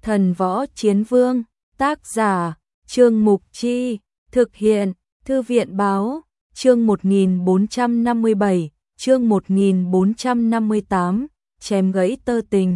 Thần Võ Chiến Vương, tác giả, Trương Mục Chi, thực hiện, Thư viện Báo, chương 1457, chương 1458, chém gãy tơ tình.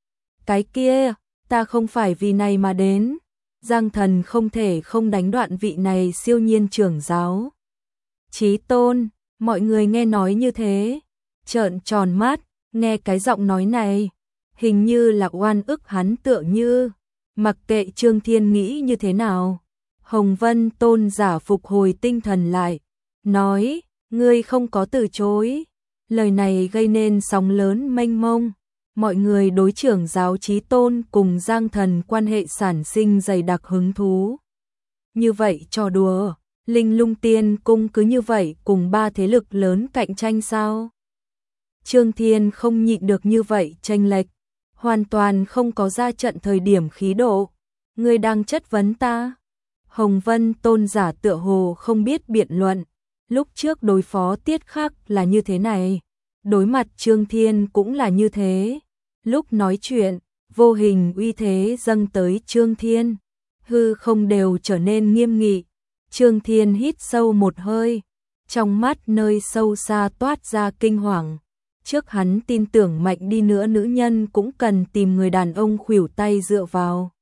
Cái kia, ta không phải vì này mà đến. Giang Thần không thể không đánh đoạn vị này siêu nhiên trưởng giáo. Chí Tôn, mọi người nghe nói như thế, trợn tròn mắt, nghe cái giọng nói này, hình như là oan ức hắn tựa như, mặc kệ Trương Thiên nghĩ như thế nào. Hồng Vân Tôn giả phục hồi tinh thần lại, nói, ngươi không có từ chối. Lời này gây nên sóng lớn mênh mông, mọi người đối trưởng giáo Chí Tôn cùng Giang Thần quan hệ sản sinh dày đặc hứng thú. Như vậy trò đùa, Linh Lung Tiên Cung cứ như vậy cùng ba thế lực lớn cạnh tranh sao? Trương Thiên không nhịn được như vậy chênh lệch, hoàn toàn không có ra trận thời điểm khí độ. Ngươi đang chất vấn ta? Hồng Vân Tôn giả tựa hồ không biết biện luận, lúc trước đối phó Tiết Khắc là như thế này, đối mặt Trương Thiên cũng là như thế. Lúc nói chuyện, vô hình uy thế dâng tới Trương Thiên, hư không đều trở nên nghiêm nghị. Trương Thiên hít sâu một hơi, trong mắt nơi sâu xa toát ra kinh hoàng. Trước hắn tin tưởng mạnh đi nữa nữ nhân cũng cần tìm người đàn ông khuỷu tay dựa vào.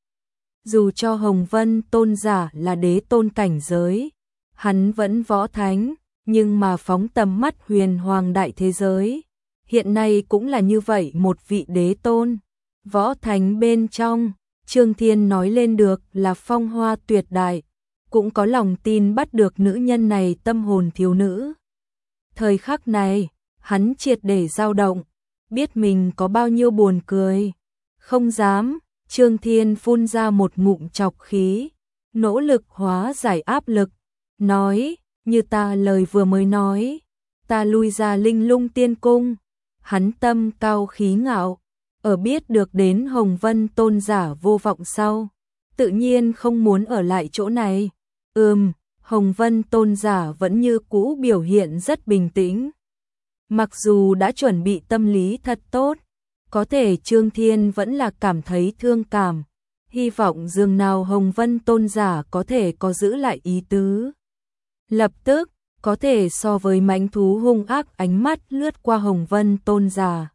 Dù cho Hồng Vân Tôn giả là đế tôn cảnh giới, hắn vẫn võ thánh, nhưng mà phóng tầm mắt huyền hoàng đại thế giới, hiện nay cũng là như vậy một vị đế tôn. Võ thánh bên trong, Trương Thiên nói lên được là phong hoa tuyệt đại, cũng có lòng tin bắt được nữ nhân này tâm hồn thiếu nữ. Thời khắc này, hắn triệt để dao động, biết mình có bao nhiêu buồn cười. Không dám, Trương Thiên phun ra một ngụm trọc khí, nỗ lực hóa giải áp lực, nói, như ta lời vừa mới nói, ta lui ra Linh Lung Tiên Cung. Hắn tâm cao khí ngạo, ở biết được đến Hồng Vân Tôn giả vô vọng sau, tự nhiên không muốn ở lại chỗ này. Hồng Vân Tôn giả vẫn như cũ biểu hiện rất bình tĩnh. Mặc dù đã chuẩn bị tâm lý thật tốt, có thể Trương Thiên vẫn là cảm thấy thương cảm, hy vọng dường nào Hồng Vân Tôn giả có thể có giữ lại ý tứ. Lập tức, có thể so với mãnh thú hung ác ánh mắt lướt qua Hồng Vân Tôn giả,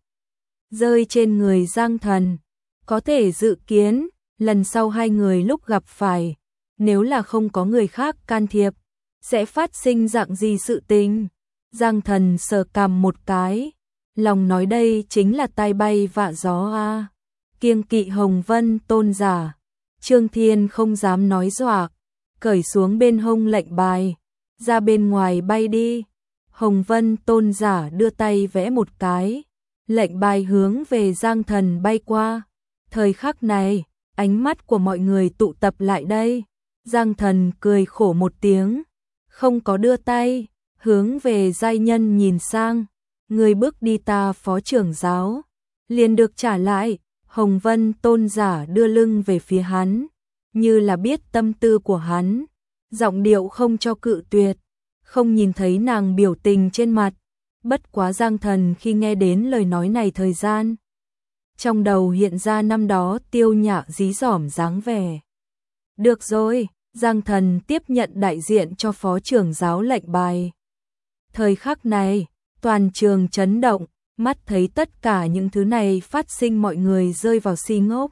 rơi trên người Giang Thần. Có thể dự kiến, lần sau hai người lúc gặp phải, nếu là không có người khác can thiệp, sẽ phát sinh dạng gì sự tình. Giang Thần sờ cằm một cái, lòng nói đây chính là tai bay vạ gió a. Kiêng kỵ Hồng Vân Tôn giả, Trương Thiên không dám nói dọa, cởi xuống bên hông lệnh bài, ra bên ngoài bay đi. Hồng Vân Tôn giả đưa tay vẽ một cái, lệnh bài hướng về Giang Thần bay qua. Thời khắc này, ánh mắt của mọi người tụ tập lại đây. Giang Thần cười khổ một tiếng, không có đưa tay, hướng về giai nhân nhìn sang. Người bước đi ta phó trưởng giáo, liền được trả lại. Hồng Vân Tôn giả đưa lưng về phía hắn, như là biết tâm tư của hắn, giọng điệu không cho cự tuyệt. Không nhìn thấy nàng biểu tình trên mặt, bất quá Giang Thần khi nghe đến lời nói này thời gian, trong đầu hiện ra năm đó tiêu nhã dí dỏm dáng vẻ. Được rồi, Giang Thần tiếp nhận đại diện cho phó trưởng giáo lệnh bài. Thời khắc này, toàn trường chấn động, mắt thấy tất cả những thứ này phát sinh mọi người rơi vào si ngốc.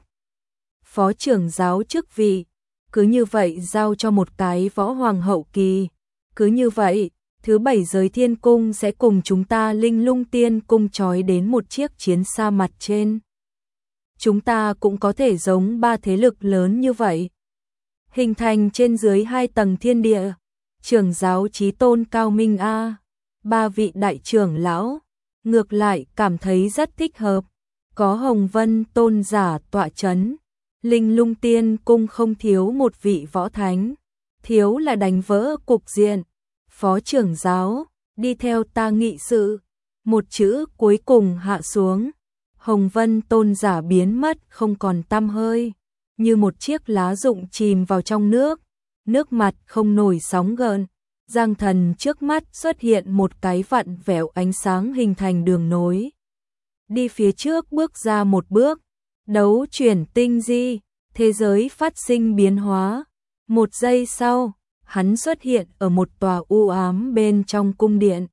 Phó trưởng giáo chức vị, cứ như vậy giao cho một cái võ hoàng hậu kỳ. Cứ như vậy, thứ 7 giới thiên cung sẽ cùng chúng ta Linh Lung Tiên Cung trói đến một chiếc chiến xa mặt trên. Chúng ta cũng có thể giống ba thế lực lớn như vậy, hình thành trên dưới 2 tầng thiên địa. Trưởng giáo Chí Tôn cao minh a, ba vị đại trưởng lão, ngược lại cảm thấy rất thích hợp. Có Hồng Vân Tôn giả tọa chấn, Linh Lung Tiên Cung không thiếu một vị võ thánh, thiếu là đánh vỡ cục diện. Phó trưởng giáo, đi theo ta nghị sự. Một chữ cuối cùng hạ xuống, Hồng Vân Tôn giả biến mất không còn tăm hơi, như một chiếc lá rụng chìm vào trong nước, nước mặt không nổi sóng gợn. Giang Thần trước mắt xuất hiện một cái vặn vẹo ánh sáng hình thành đường nối. Đi phía trước bước ra một bước, đấu chuyển tinh di, thế giới phát sinh biến hóa. Một giây sau, hắn xuất hiện ở một tòa u ám bên trong cung điện.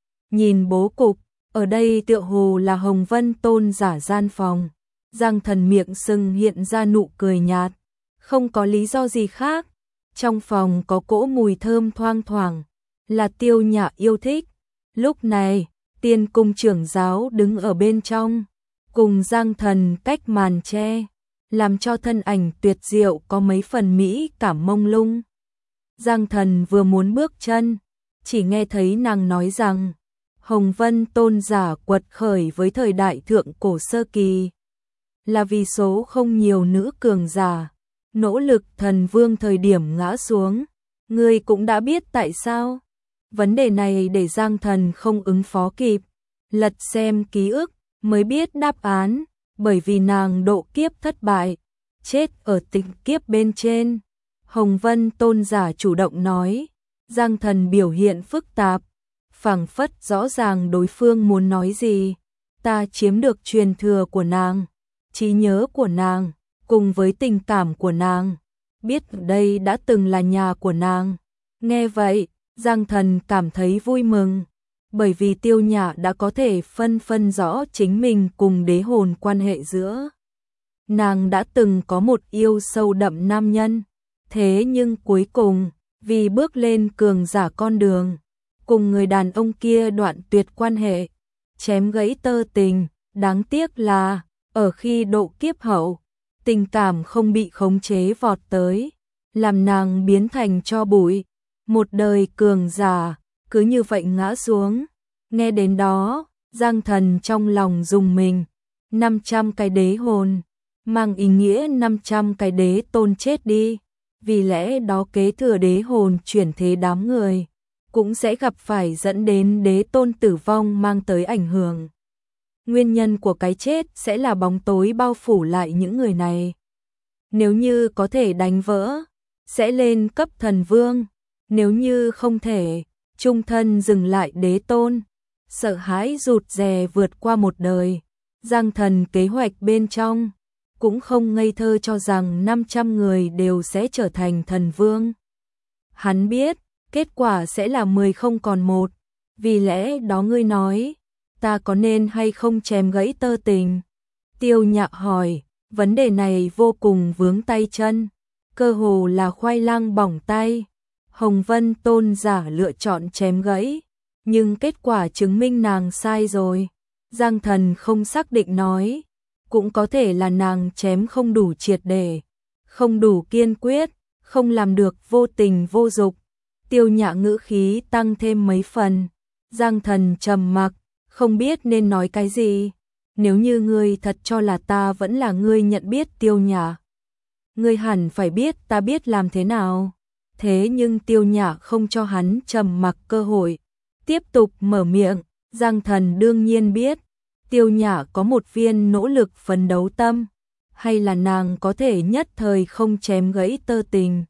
Nhìn bố cục, ở đây tựa hồ là Hồng Vân Tôn giả gian phòng. Giang Thần miệng sưng hiện ra nụ cười nhạt, không có lý do gì khác. Trong phòng có cỗ mùi thơm thoang thoảng, là Tiêu Nhã yêu thích. Lúc này, Tiên cung trưởng giáo đứng ở bên trong, cùng Giang Thần cách màn che, làm cho thân ảnh tuyệt diệu có mấy phần mỹ cảm mông lung. Giang Thần vừa muốn bước chân, chỉ nghe thấy nàng nói rằng, Hồng Vân Tôn giả quật khởi với thời đại thượng cổ sơ kỳ, là vì số không nhiều nữ cường giả, nỗ lực thần vương thời điểm ngã xuống. Ngươi cũng đã biết tại sao? Vấn đề này để Giang Thần không ứng phó kịp, lật xem ký ức mới biết đáp án, bởi vì nàng độ kiếp thất bại, chết ở tịch kiếp bên trên. Hồng Vân Tôn giả chủ động nói. Giang Thần biểu hiện phức tạp, phảng phất rõ ràng đối phương muốn nói gì. Ta chiếm được truyền thừa của nàng, trí nhớ của nàng, cùng với tình cảm của nàng, biết đây đã từng là nhà của nàng. Nghe vậy, Giang Thần cảm thấy vui mừng, bởi vì Tiêu Nhã đã có thể phân rõ chính mình cùng đế hồn quan hệ giữa. Nàng đã từng có một yêu sâu đậm nam nhân, thế nhưng cuối cùng, vì bước lên cường giả con đường, cùng người đàn ông kia đoạn tuyệt quan hệ, chém gãy tơ tình. Đáng tiếc là, ở khi độ kiếp hậu, tình cảm không bị khống chế vọt tới, làm nàng biến thành tro bụi. Một đời cường giả, cứ như vậy ngã xuống. Nghe đến đó, Giang Thần trong lòng rùng mình. 500 cái đế hồn, mang ý nghĩa 500 cái đế tôn chết đi. Vì lẽ đó kế thừa đế hồn chuyển thế đám người, cũng sẽ gặp phải dẫn đến đế tôn tử vong mang tới ảnh hưởng. Nguyên nhân của cái chết sẽ là bóng tối bao phủ lại những người này. Nếu như có thể đánh vỡ, sẽ lên cấp thần vương. Nếu như không thể, chung thân dừng lại đế tôn. Sợ hãi rụt rè vượt qua một đời. Giang Thần kế hoạch bên trong, cũng không ngây thơ cho rằng 500 người đều sẽ trở thành thần vương. Hắn biết, kết quả sẽ là 10 không còn một. Vì lẽ đó ngươi nói, ta có nên hay không chém gãy tơ tình? Tiêu Nhã hỏi, vấn đề này vô cùng vướng tay chân, cơ hồ là khoai lang bỏng tay. Hồng Vân Tôn giả lựa chọn chém gãy, nhưng kết quả chứng minh nàng sai rồi. Giang Thần không xác định nói, cũng có thể là nàng chém không đủ triệt để, không đủ kiên quyết, không làm được vô tình vô dục. Tiêu Nhã ngữ khí tăng thêm mấy phần. Giang Thần trầm mặc, không biết nên nói cái gì. Nếu như ngươi thật cho là ta vẫn là ngươi nhận biết Tiêu Nhã, ngươi hẳn phải biết ta biết làm thế nào. Thế nhưng Tiêu Nhã không cho hắn trầm mặc cơ hội, tiếp tục mở miệng. Giang Thần đương nhiên biết, Tiêu Nhã có một viên nỗ lực phấn đấu tâm, hay là nàng có thể nhất thời không chém gãy tơ tình,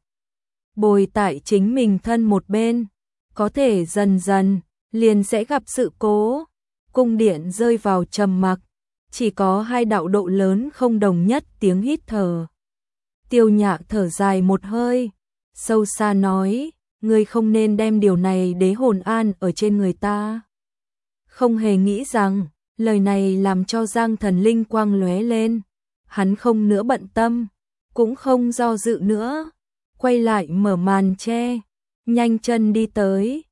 bồi tại chính mình thân một bên, có thể dần dần liền sẽ gặp sự cố. Cung điện rơi vào trầm mặc, chỉ có hai đạo độ lớn không đồng nhất tiếng hít thở. Tiêu Nhã thở dài một hơi, sâu xa nói, ngươi không nên đem điều này đế hồn an ở trên người ta. Không hề nghĩ rằng, lời này làm cho Giang Thần linh quang lóe lên. Hắn không nữa bận tâm, cũng không do dự nữa, quay lại mở màn che, nhanh chân đi tới.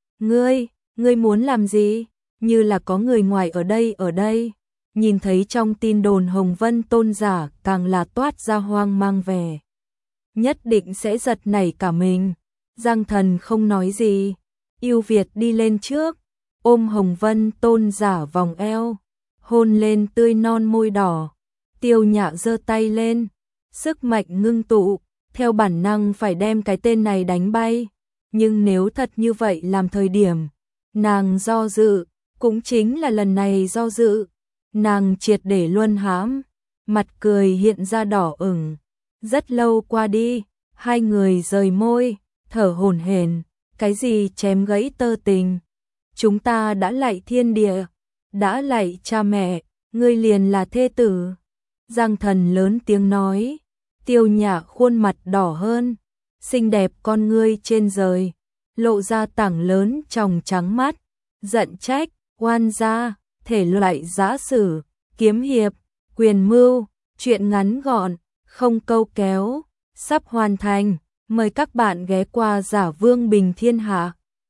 Ngươi muốn làm gì? Như là có người ngoài ở đây. Nhìn thấy trong tin đồn Hồng Vân Tôn giả càng là toát ra hoang mang vẻ, nhất định sẽ giật nảy cả mình. Giang Thần không nói gì, ưu việt đi lên trước, ôm Hồng Vân Tôn giả vòng eo, hôn lên tươi non môi đỏ. Tiêu Nhã giơ tay lên, sức mạnh ngưng tụ, theo bản năng phải đem cái tên này đánh bay. Nhưng nếu thật như vậy làm thời điểm nàng do dự, cũng chính là lần này do dự, nàng triệt để luân hãm, mặt cười hiện ra đỏ ửng. Rất lâu qua đi, hai người rời môi, thở hổn hển. Cái gì chém gãy tơ tình? Chúng ta đã lạy thiên địa, đã lạy cha mẹ, ngươi liền là thê tử. Giang Thần lớn tiếng nói, Tiêu Nhã khuôn mặt đỏ hơn, xinh đẹp con ngươi trên rời, lộ ra tảng lớn tròng trắng mắt, giận trách, oan gia, thể loại giã sử, kiếm hiệp, quyền mưu, truyện ngắn gọn, không câu kéo, sắp hoàn thành, mời các bạn ghé qua Giả Vương Bình Thiên Hạ.